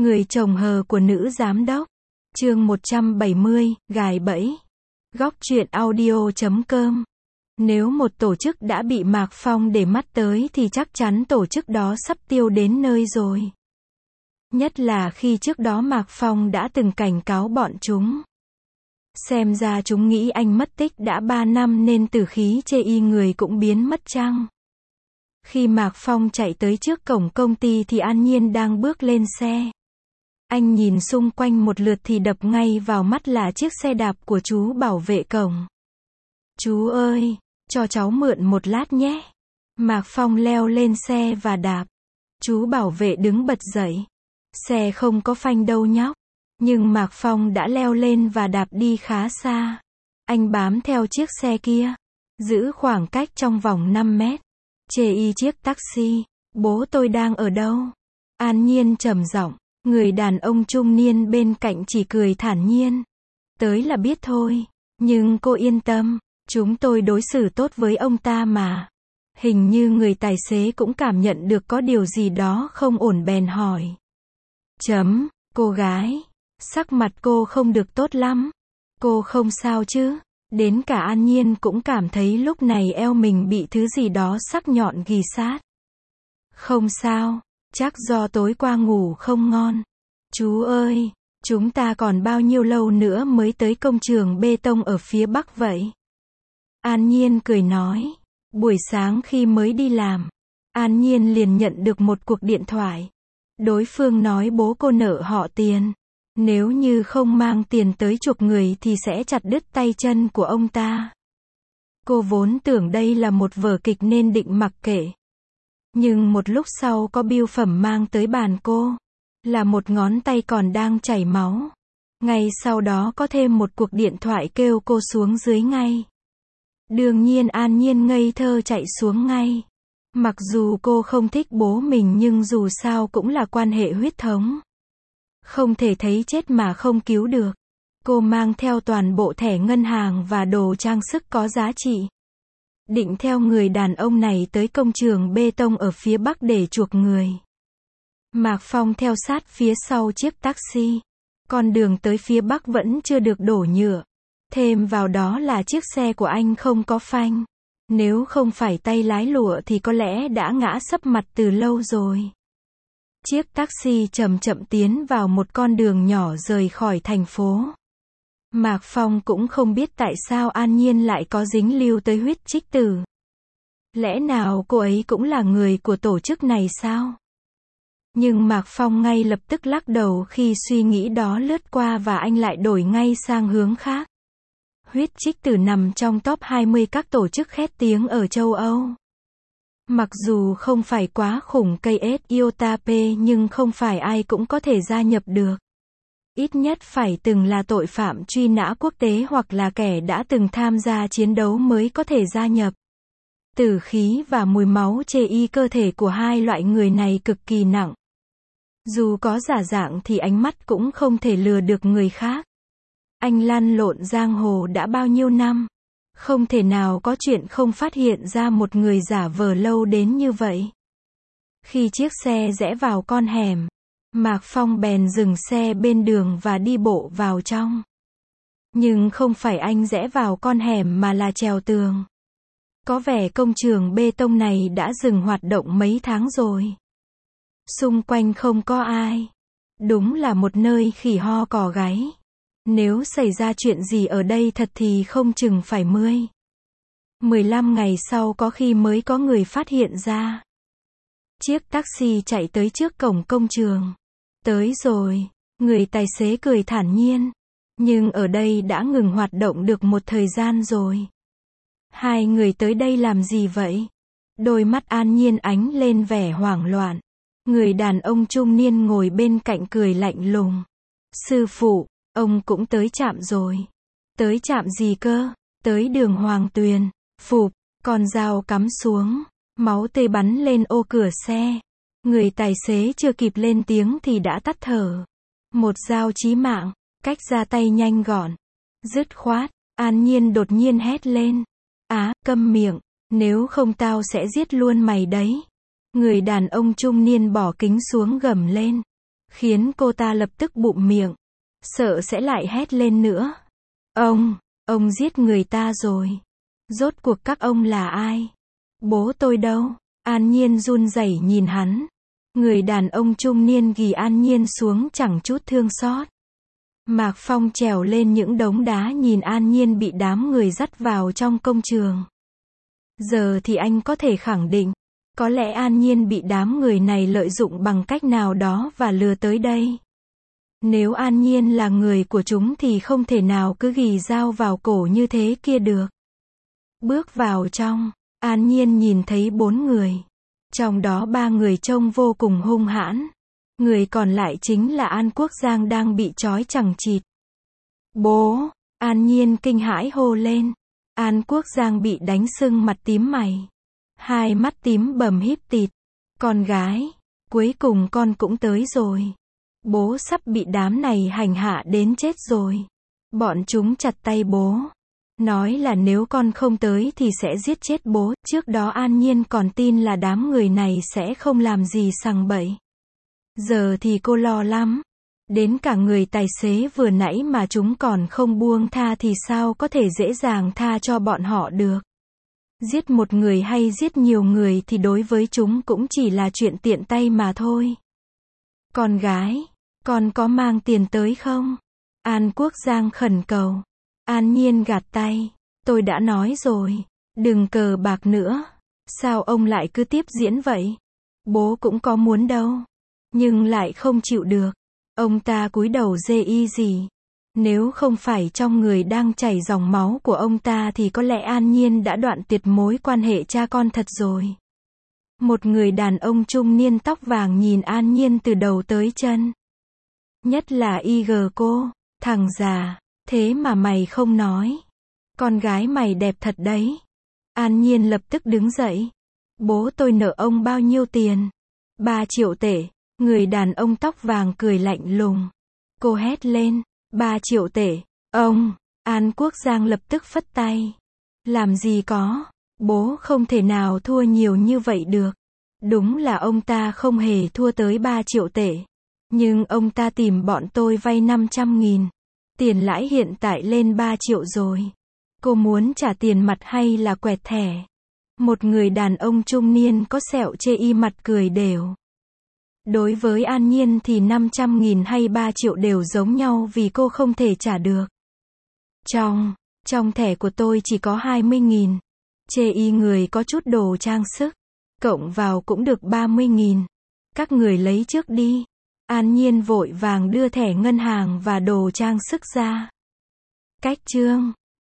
Người chồng hờ của nữ giám đốc. Chương 170, gài bẫy. Góc truyện audio.com. Nếu một tổ chức đã bị Mạc Phong để mắt tới thì chắc chắn tổ chức đó sắp tiêu đến nơi rồi. Nhất là khi trước đó Mạc Phong đã từng cảnh cáo bọn chúng. Xem ra chúng nghĩ anh mất tích đã 3 năm nên tử khí chê y người cũng biến mất chăng? Khi Mạc Phong chạy tới trước cổng công ty thì An Nhiên đang bước lên xe. Anh nhìn xung quanh một lượt thì đập ngay vào mắt là chiếc xe đạp của chú bảo vệ cổng. Chú ơi, cho cháu mượn một lát nhé. Mạc Phong leo lên xe và đạp. Chú bảo vệ đứng bật dậy. Xe không có phanh đâu nhóc. Nhưng Mạc Phong đã leo lên và đạp đi khá xa. Anh bám theo chiếc xe kia. Giữ khoảng cách trong vòng 5 mét. Chê y chiếc taxi. Bố tôi đang ở đâu? An Nhiên trầm giọng. Người đàn ông trung niên bên cạnh chỉ cười thản nhiên. Tới là biết thôi. Nhưng cô yên tâm. Chúng tôi đối xử tốt với ông ta mà. Hình như người tài xế cũng cảm nhận được có điều gì đó không ổn bèn hỏi. Cô gái. Sắc mặt cô không được tốt lắm. Cô không sao chứ? Đến cả An Nhiên cũng cảm thấy lúc này eo mình bị thứ gì đó sắc nhọn ghì sát. Không sao. Chắc do tối qua ngủ không ngon. Chú ơi, chúng ta còn bao nhiêu lâu nữa mới tới công trường bê tông ở phía Bắc vậy? An Nhiên cười nói. Buổi sáng khi mới đi làm, An Nhiên liền nhận được một cuộc điện thoại. Đối phương nói bố cô nợ họ tiền. Nếu như không mang tiền tới chuộc người thì sẽ chặt đứt tay chân của ông ta. Cô vốn tưởng đây là một vở kịch nên định mặc kệ. Nhưng một lúc sau có bưu phẩm mang tới bàn cô. Là một ngón tay còn đang chảy máu. Ngay sau đó có thêm một cuộc điện thoại kêu cô xuống dưới ngay. Đương nhiên An Nhiên ngây thơ chạy xuống ngay. Mặc dù cô không thích bố mình nhưng dù sao cũng là quan hệ huyết thống. Không thể thấy chết mà không cứu được. Cô mang theo toàn bộ thẻ ngân hàng và đồ trang sức có giá trị. Định theo người đàn ông này tới công trường bê tông ở phía Bắc để chuộc người. Mạc Phong theo sát phía sau chiếc taxi. Con đường tới phía Bắc vẫn chưa được đổ nhựa. Thêm vào đó là chiếc xe của anh không có phanh. Nếu không phải tay lái lụa thì có lẽ đã ngã sấp mặt từ lâu rồi. Chiếc taxi chậm chậm tiến vào một con đường nhỏ rời khỏi thành phố. Mạc Phong cũng không biết tại sao An Nhiên lại có dính líu tới huyết trích tử. Lẽ nào cô ấy cũng là người của tổ chức này sao? Nhưng Mạc Phong ngay lập tức lắc đầu khi suy nghĩ đó lướt qua và anh lại đổi ngay sang hướng khác. Huyết trích tử nằm trong top 20 các tổ chức khét tiếng ở châu Âu. Mặc dù không phải quá khủng cây SIOTP nhưng không phải ai cũng có thể gia nhập được. Ít nhất phải từng là tội phạm truy nã quốc tế hoặc là kẻ đã từng tham gia chiến đấu mới có thể gia nhập. Tử khí và mùi máu chê y cơ thể của hai loại người này cực kỳ nặng. Dù có giả dạng thì ánh mắt cũng không thể lừa được người khác. Anh lăn lộn giang hồ đã bao nhiêu năm. Không thể nào có chuyện không phát hiện ra một người giả vờ lâu đến như vậy. Khi chiếc xe rẽ vào con hẻm, Mạc Phong bèn dừng xe bên đường và đi bộ vào trong. Nhưng không phải anh rẽ vào con hẻm mà là trèo tường. Có vẻ công trường bê tông này đã dừng hoạt động mấy tháng rồi. Xung quanh không có ai. Đúng là một nơi khỉ ho cò gáy. Nếu xảy ra chuyện gì ở đây thật thì không chừng phải 15 ngày sau có khi mới có người phát hiện ra. Chiếc taxi chạy tới trước cổng công trường. Tới rồi, người tài xế cười thản nhiên. Nhưng ở đây đã ngừng hoạt động được một thời gian rồi. Hai người tới đây làm gì vậy? Đôi mắt An Nhiên ánh lên vẻ hoảng loạn. Người đàn ông trung niên ngồi bên cạnh cười lạnh lùng. Sư phụ, ông cũng tới trạm rồi. Tới trạm gì cơ? Tới đường Hoàng Tuyền. Phụp, con dao cắm xuống. Máu tươi bắn lên ô cửa xe. Người tài xế chưa kịp lên tiếng thì đã tắt thở. Một dao chí mạng, cách ra tay nhanh gọn. Dứt khoát, An Nhiên đột nhiên hét lên. Câm miệng, nếu không tao sẽ giết luôn mày đấy. Người đàn ông trung niên bỏ kính xuống gầm lên. khiến cô ta lập tức bụm miệng, sợ sẽ lại hét lên nữa. Ông giết người ta rồi. Rốt cuộc các ông là ai? Bố tôi đâu? An Nhiên run rẩy nhìn hắn. Người đàn ông trung niên ghì An Nhiên xuống chẳng chút thương xót. Mạc Phong trèo lên những đống đá nhìn An Nhiên bị đám người dắt vào trong công trường. Giờ thì anh có thể khẳng định, có lẽ An Nhiên bị đám người này lợi dụng bằng cách nào đó và lừa tới đây. Nếu An Nhiên là người của chúng thì không thể nào cứ ghì dao vào cổ như thế kia được. Bước vào trong, An Nhiên nhìn thấy 4 người. Trong đó 3 người trông vô cùng hung hãn. Người còn lại chính là An Quốc Giang đang bị trói chằng chịt. Bố! An Nhiên kinh hãi hô lên. An Quốc Giang bị đánh sưng mặt tím mày. Hai mắt tím bầm híp tịt. Con gái! Cuối cùng con cũng tới rồi. Bố sắp bị đám này hành hạ đến chết rồi. Bọn chúng chặt tay bố. Nói là nếu con không tới thì sẽ giết chết bố. Trước đó An Nhiên còn tin là đám người này sẽ không làm gì sằng bậy. Giờ thì cô lo lắm. Đến cả người tài xế vừa nãy mà chúng còn không buông tha thì sao có thể dễ dàng tha cho bọn họ được. Giết một người hay giết nhiều người thì đối với chúng cũng chỉ là chuyện tiện tay mà thôi. Con gái, con có mang tiền tới không? An Quốc Giang khẩn cầu. An Nhiên gạt tay. Tôi đã nói rồi, đừng cờ bạc nữa. Sao ông lại cứ tiếp diễn vậy? Bố cũng có muốn đâu. Nhưng lại không chịu được. Ông ta cúi đầu dê y gì. Nếu không phải trong người đang chảy dòng máu của ông ta thì có lẽ An Nhiên đã đoạn tuyệt mối quan hệ cha con thật rồi. Một người đàn ông trung niên tóc vàng nhìn An Nhiên từ đầu tới chân. Nhất là IG cô, thằng già, thế mà mày không nói. Con gái mày đẹp thật đấy. An Nhiên lập tức đứng dậy. Bố tôi nợ ông bao nhiêu tiền? 3 triệu tệ. Người đàn ông tóc vàng cười lạnh lùng. Cô hét lên. 3 triệu tệ. Ông! An Quốc Giang lập tức phất tay. Làm gì có. Bố không thể nào thua nhiều như vậy được. Đúng là ông ta không hề thua tới 3 triệu tệ. Nhưng ông ta tìm bọn tôi vay 500.000. Tiền lãi hiện tại lên 3 triệu rồi. Cô muốn trả tiền mặt hay là quẹt thẻ? Một người đàn ông trung niên có sẹo chê y mặt cười đều. Đối với An Nhiên thì 500.000 hay 3 triệu đều giống nhau vì cô không thể trả được. Trong thẻ của tôi chỉ có 20.000. Chê y người có chút đồ trang sức. Cộng vào cũng được 30.000. Các người lấy trước đi. An Nhiên vội vàng đưa thẻ ngân hàng và đồ trang sức ra. Cách chương